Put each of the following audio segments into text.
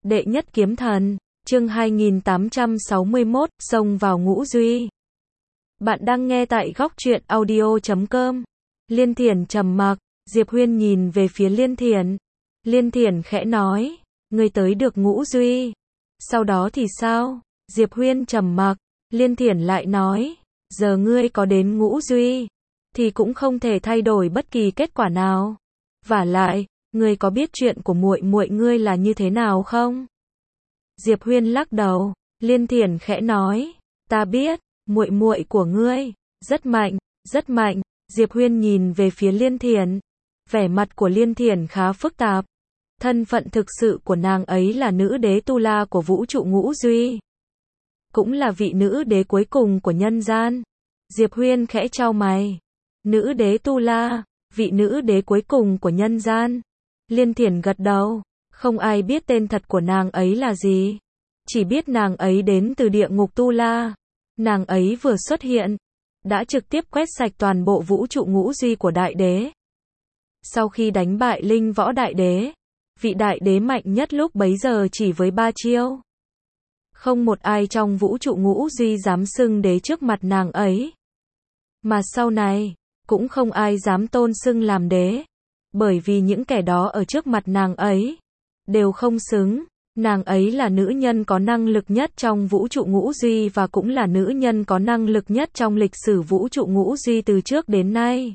Đệ nhất kiếm thần, chương 2861, xông vào ngũ duy. Bạn đang nghe tại góc truyện audio.com. Liên Thiển trầm mặc, Diệp Huyên nhìn về phía Liên Thiển. Liên Thiển khẽ nói, ngươi tới được ngũ duy. Sau đó thì sao? Diệp Huyên trầm mặc, Liên Thiển lại nói, giờ ngươi có đến ngũ duy, thì cũng không thể thay đổi bất kỳ kết quả nào. Vả lại, ngươi có biết chuyện của muội muội ngươi là như thế nào không? Diệp Huyên lắc đầu, Liên Thiển khẽ nói, ta biết, muội muội của ngươi rất mạnh, rất mạnh. Diệp Huyên nhìn về phía Liên Thiển, vẻ mặt của Liên Thiển khá phức tạp. Thân phận thực sự của nàng ấy là nữ đế Tu La của vũ trụ ngũ duy, cũng là vị nữ đế cuối cùng của nhân gian. Diệp Huyên khẽ chau mày, nữ đế Tu La, vị nữ đế cuối cùng của nhân gian. Liên Thiển gật đầu, không ai biết tên thật của nàng ấy là gì, chỉ biết nàng ấy đến từ địa ngục Tu La. Nàng ấy vừa xuất hiện, đã trực tiếp quét sạch toàn bộ vũ trụ ngũ duy của đại đế. Sau khi đánh bại Linh Võ Đại Đế, vị đại đế mạnh nhất lúc bấy giờ chỉ với 3 chiêu. Không một ai trong vũ trụ ngũ duy dám xưng đế trước mặt nàng ấy. Mà sau này, cũng không ai dám tôn xưng làm đế, bởi vì những kẻ đó ở trước mặt nàng ấy đều không xứng. Nàng ấy là nữ nhân có năng lực nhất trong vũ trụ ngũ duy và cũng là nữ nhân có năng lực nhất trong lịch sử vũ trụ ngũ duy từ trước đến nay.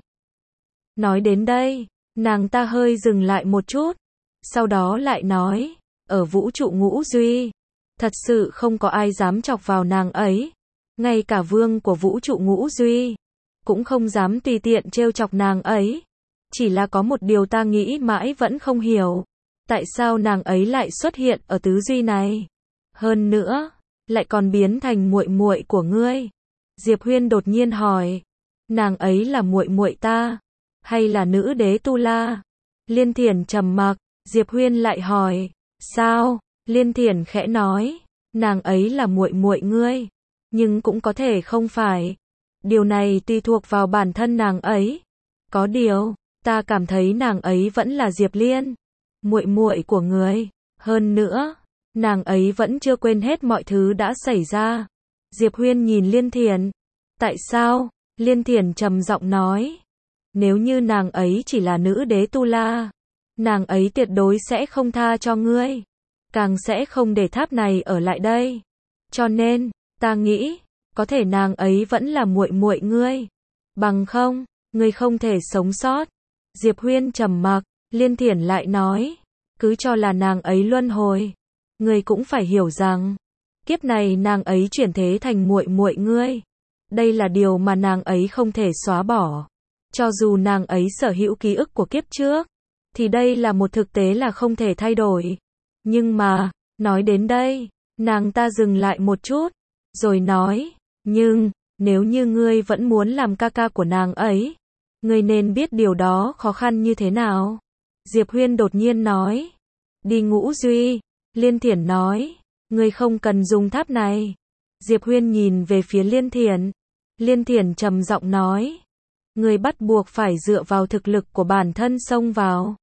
Nói đến đây, nàng ta hơi dừng lại một chút, sau đó lại nói, ở vũ trụ ngũ duy, thật sự không có ai dám chọc vào nàng ấy. Ngay cả vương của vũ trụ ngũ duy cũng không dám tùy tiện trêu chọc nàng ấy. Chỉ là có một điều ta nghĩ mãi vẫn không hiểu, tại sao nàng ấy lại xuất hiện ở tứ duy này? Hơn nữa, lại còn biến thành muội muội của ngươi. Diệp Huyên đột nhiên hỏi, nàng ấy là muội muội ta, hay là nữ đế Tu La? Liên Thiển trầm mặc, Diệp Huyên lại hỏi, sao? Liên Thiển khẽ nói, nàng ấy là muội muội ngươi, nhưng cũng có thể không phải. Điều này tùy thuộc vào bản thân nàng ấy. Có điều, ta cảm thấy nàng ấy vẫn là Diệp Liên, muội muội của người. Hơn nữa, nàng ấy vẫn chưa quên hết mọi thứ đã xảy ra. Diệp Huyên nhìn Liên Thiển. Tại sao? Liên Thiển trầm giọng nói, nếu như nàng ấy chỉ là nữ đế Tu La, nàng ấy tuyệt đối sẽ không tha cho ngươi, càng sẽ không để tháp này ở lại đây. Cho nên, ta nghĩ, có thể nàng ấy vẫn là muội muội ngươi, bằng không, ngươi không thể sống sót. Diệp Huyên trầm mặc, Liên Thiển lại nói, cứ cho là nàng ấy luân hồi, ngươi cũng phải hiểu rằng, kiếp này nàng ấy chuyển thế thành muội muội ngươi. Đây là điều mà nàng ấy không thể xóa bỏ. Cho dù nàng ấy sở hữu ký ức của kiếp trước, thì đây là một thực tế là không thể thay đổi. Nhưng mà, nói đến đây, nàng ta dừng lại một chút, rồi nói, nhưng, nếu như ngươi vẫn muốn làm ca ca của nàng ấy, ngươi nên biết điều đó khó khăn như thế nào. Diệp Huyên đột nhiên nói, đi ngũ duy. Liên Thiển nói, ngươi không cần dùng tháp này. Diệp Huyên nhìn về phía Liên Thiển. Liên Thiển trầm giọng nói, ngươi bắt buộc phải dựa vào thực lực của bản thân xông vào.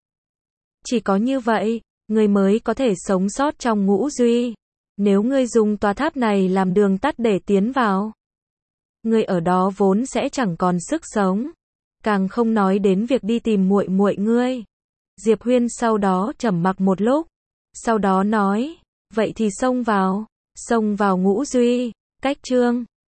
Chỉ có như vậy, ngươi mới có thể sống sót trong ngũ duy. Nếu ngươi dùng tòa tháp này làm đường tắt để tiến vào, ngươi ở đó vốn sẽ chẳng còn sức sống, càng không nói đến việc đi tìm muội muội ngươi. Diệp Huyên sau đó trầm mặc một lúc, sau đó nói, vậy thì xông vào ngũ duy. Cách chương